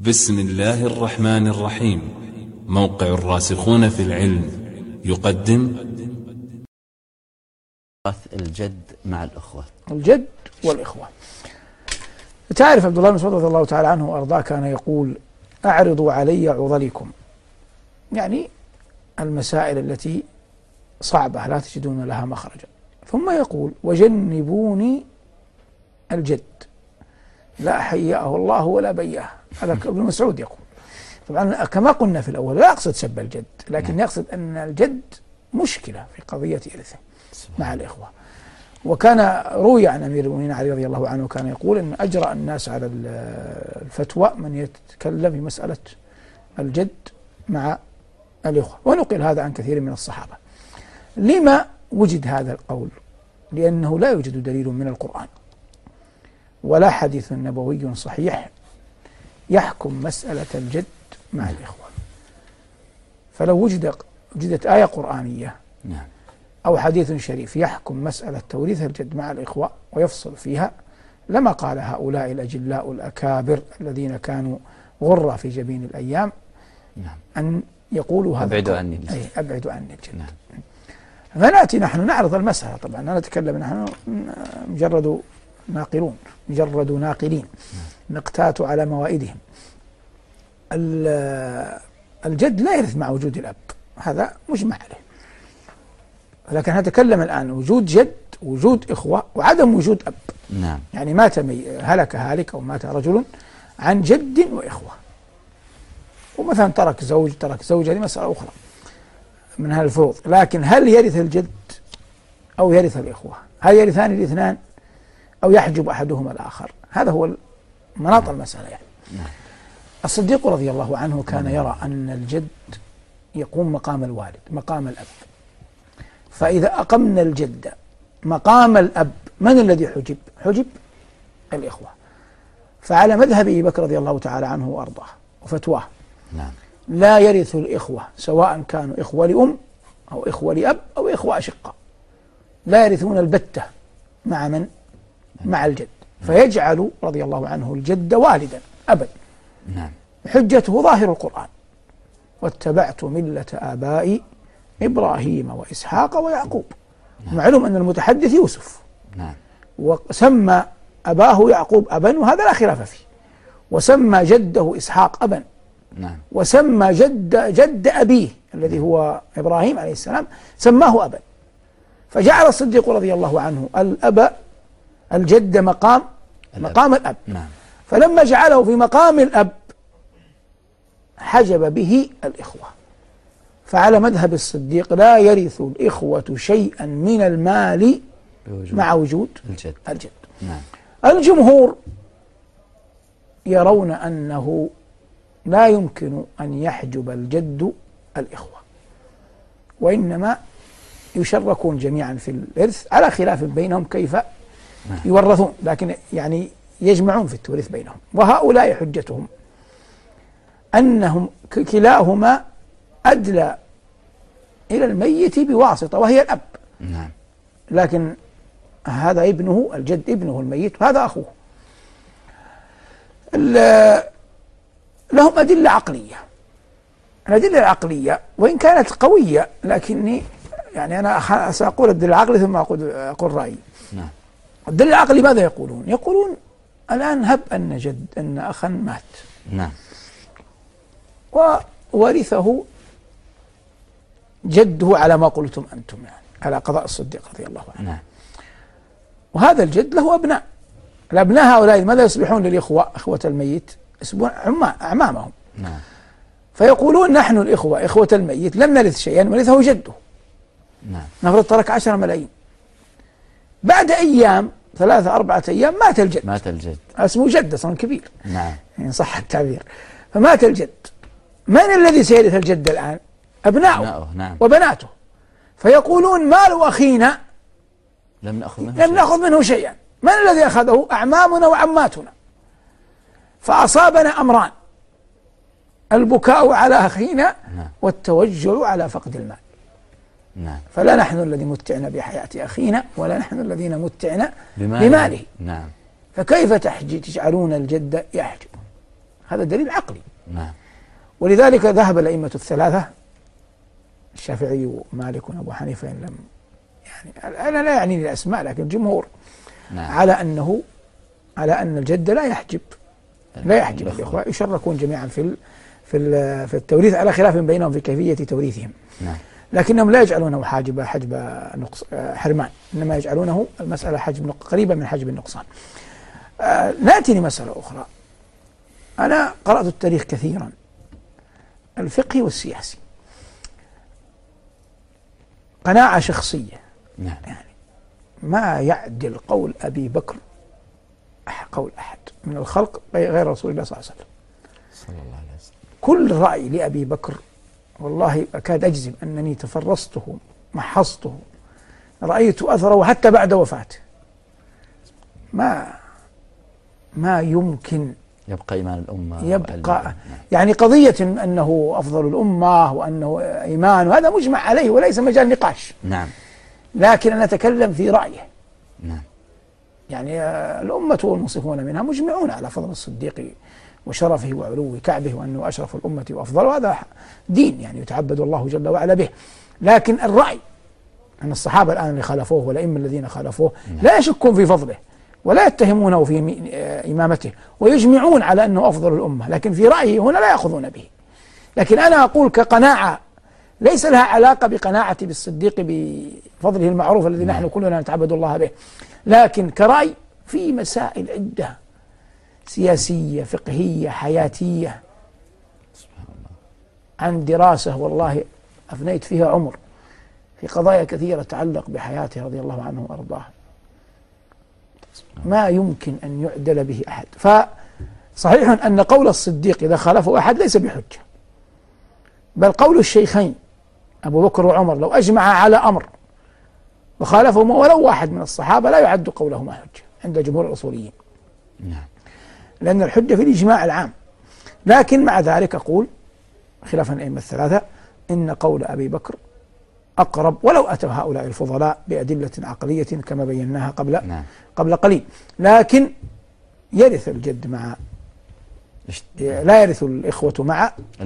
بسم الله الرحمن الرحيم. موقع الراسخون في العلم يقدم الجد مع الأخوة. الجد والإخوة. تعرف عبد الله بن مسعود رضي الله تعالى عنه وأرضاه كان يقول: أعرضوا علي عضلكم، يعني المسائل التي صعبة لا تجدون لها مخرجا. ثم يقول: وجنبوني الجد، لا حياه الله ولا بياه. هذا ابن مسعود يقول. طبعا كما قلنا في الأول لا يقصد سب الجد، لكن يقصد أن الجد مشكلة في قضية إرثه مع الإخوة. وكان روي عن أمير المؤمنين علي رضي الله عنه كان يقول أن أجرأ الناس على الفتوى من يتكلم في مسألة الجد مع الإخوة، ونقل هذا عن كثير من الصحابة. لما وجد هذا القول؟ لأنه لا يوجد دليل من القرآن ولا حديث نبوي صحيح يحكم مسألة الجد مع الإخوة. فلو وجدت آية قرآنية أو حديث شريف يحكم مسألة توريث الجد مع الإخوة ويفصل فيها لما قال هؤلاء الأجلاء الأكابر الذين كانوا غرة في جبين الأيام أن يقولوا هذا: أبعدوا عني أبعدوا عني الجد. فنأتي نحن نعرض المسألة. طبعا لا نتكلم نحن مجرد ناقلون، مجرد ناقلين نقتات على موائدهم. الجد لا يرث مع وجود الأب، هذا مجمع عليه. لكن نتكلم الآن وجود جد، وجود إخوة، وعدم وجود أب. يعني مات هلك هالك أو مات رجل عن جد وإخوة، ومثلا ترك زوج ترك زوجة، هذه مسألة أخرى من هالفروض. لكن هل يرث الجد أو يرث الإخوة؟ هل يرثان الاثنان أو يحجب أحدهما الآخر؟ هذا هو مناط المسألة. يعني الصديق رضي الله عنه كان يرى أن الجد يقوم مقام الوالد، مقام الأب. فإذا أقمنا الجد مقام الأب، من الذي حجب؟ حجب الإخوة. فعلى مذهب أبي بكر رضي الله تعالى عنه وأرضاه وفتواه لا يرث الإخوة، سواء كانوا إخوة لأم أو إخوة لأب أو إخوة أشقاء، لا يرثون البتة مع من؟ مع الجد. فيجعل رضي الله عنه الجد والدا أبا. حجته ظاهر القرآن: واتبعت ملة آبائي إبراهيم وإسحاق ويعقوب. معلوم أن المتحدث يوسف، وسمى أباه يعقوب أبا، وهذا لا خلاف فيه. وسمى جده إسحاق أبا، وسمى جد أبيه الذي هو إبراهيم عليه السلام سماه أبا. فجعل الصديق رضي الله عنه الأب الجد مقام الأب. فلما جعله في مقام الأب حجب به الإخوة. فعلى مذهب الصديق لا يرث الإخوة شيئا من المال مع وجود الجد. الجمهور يرون أنه لا يمكن أن يحجب الجد الإخوة، وإنما يشركون جميعا في الإرث على خلاف بينهم كيف يورثون، لكن يعني يجمعون في التوريث بينهم. وهؤلاء حجتهم أنهم كلاهما أدلى إلى الميت بواسطة وهي الأب. لكن هذا ابنه الجد، ابنه الميت، وهذا أخوه. لهم أدلة عقلية. الأدلة العقلية وإن كانت قوية، لكني يعني أنا سأقول الدليل العقلي ثم أقول رأيي. الدليل العقلي ماذا يقولون؟ يقولون الآن هب أن أخا مات وورثه جده على ما قلتم أنتم، يعني على قضاء الصديق رضي الله عنه. وهذا الجد له أبناء. الأبناء هؤلاء ماذا يصبحون للإخوة؟ إخوة الميت يصبحون أعمامهم. فيقولون نحن الإخوة إخوة الميت لن نرث شيئا ورثه جده. نفرض ترك 10 ملايين، بعد أيام 3-4 أيام مات الجد. اسمه جد، صار كبير إن صح التعبير. فمات الجد، من الذي سيرث الجد الآن؟ أبناؤه وبناته. فيقولون مال أخينا لم نأخذ منه شيئا. من الذي أخذه؟ أعمامنا وعماتنا. فأصابنا أمران: البكاء على أخينا والتوجع على فقد المال. فلا نحن الذي متعنا بحياة أخينا ولا نحن الذين متعنا بماله. فكيف تجعلون الجد يحجب؟ هذا دليل عقلي. نعم. ولذلك ذهب الأئمة الثلاثة الشافعي ومالك وأبو حنيفة إن لم يعني أنا لا يعني الأسماء لكن الجمهور نعم. على أن الجد لا يحجب الإخوة، يشركون جميعا في التوريث على خلاف بينهم في كيفية توريثهم. نعم. لكنهم لا يجعلونه حجب حرمان، إنما يجعلونه المسألة قريبة من حجب النقصان. نأتي لمسألة أخرى. أنا قرأت التاريخ كثيرا الفقهي والسياسي، قناعة شخصية. نعم. يعني ما يعدل قول أبي بكر قول أحد من الخلق غير رسول الله صلى الله عليه وسلم. صلى الله عليه وسلم. كل رأي لأبي بكر والله أكاد أجزم أنني تفرسته محصته، رأيت أثره حتى بعد وفاته. ما يمكن يبقى إيمان الأمة، يبقى يعني قضية أنه أفضل الأمة وأنه إيمان، وهذا مجمع عليه وليس مجال نقاش. نعم. لكن أنا أتكلم في رأيه. نعم. يعني الأمة والمنصفون منها مجمعون على فضل الصديق وشرفه وعلو كعبه وأنه أشرف الأمة وأفضل، وهذا دين يعني يتعبد الله جل وعلا به. لكن الرأي أن الصحابة الآن اللي خالفوه والأئمة الذين خالفوه لا يشكون في فضله ولا يتهمونه في إمامته ويجمعون على أنه أفضل الأمة، لكن في رأيه هنا لا يأخذون به. لكن أنا أقول كقناعة ليس لها علاقة بقناعتي بالصديق بفضله المعروف الذي نحن كلنا نتعبد الله به، لكن كرأي في مسائل عدة سياسية فقهية حياتية عن دراسة والله أفنيت فيها عمر في قضايا كثيرة تتعلق بحياته رضي الله عنه وأرضاه، ما يمكن أن يعدل به أحد. فصحيح أن قول الصديق إذا خالفه أحد ليس بحجة، بل قول الشيخين أبو بكر وعمر لو أجمع على أمر وخالفهم ولو واحد من الصحابة لا يعد قولهما حجة عند جمهور الأصوليين. نعم. لأن الحجة في الإجماع العام. لكن مع ذلك أقول خلافا الأئمة الثلاثة إن قول أبي بكر أقرب، ولو أتى هؤلاء الفضلاء بأدلة عقلية كما بيناها قبل قليل. لكن يرث الجد مع لا يرث الإخوة مع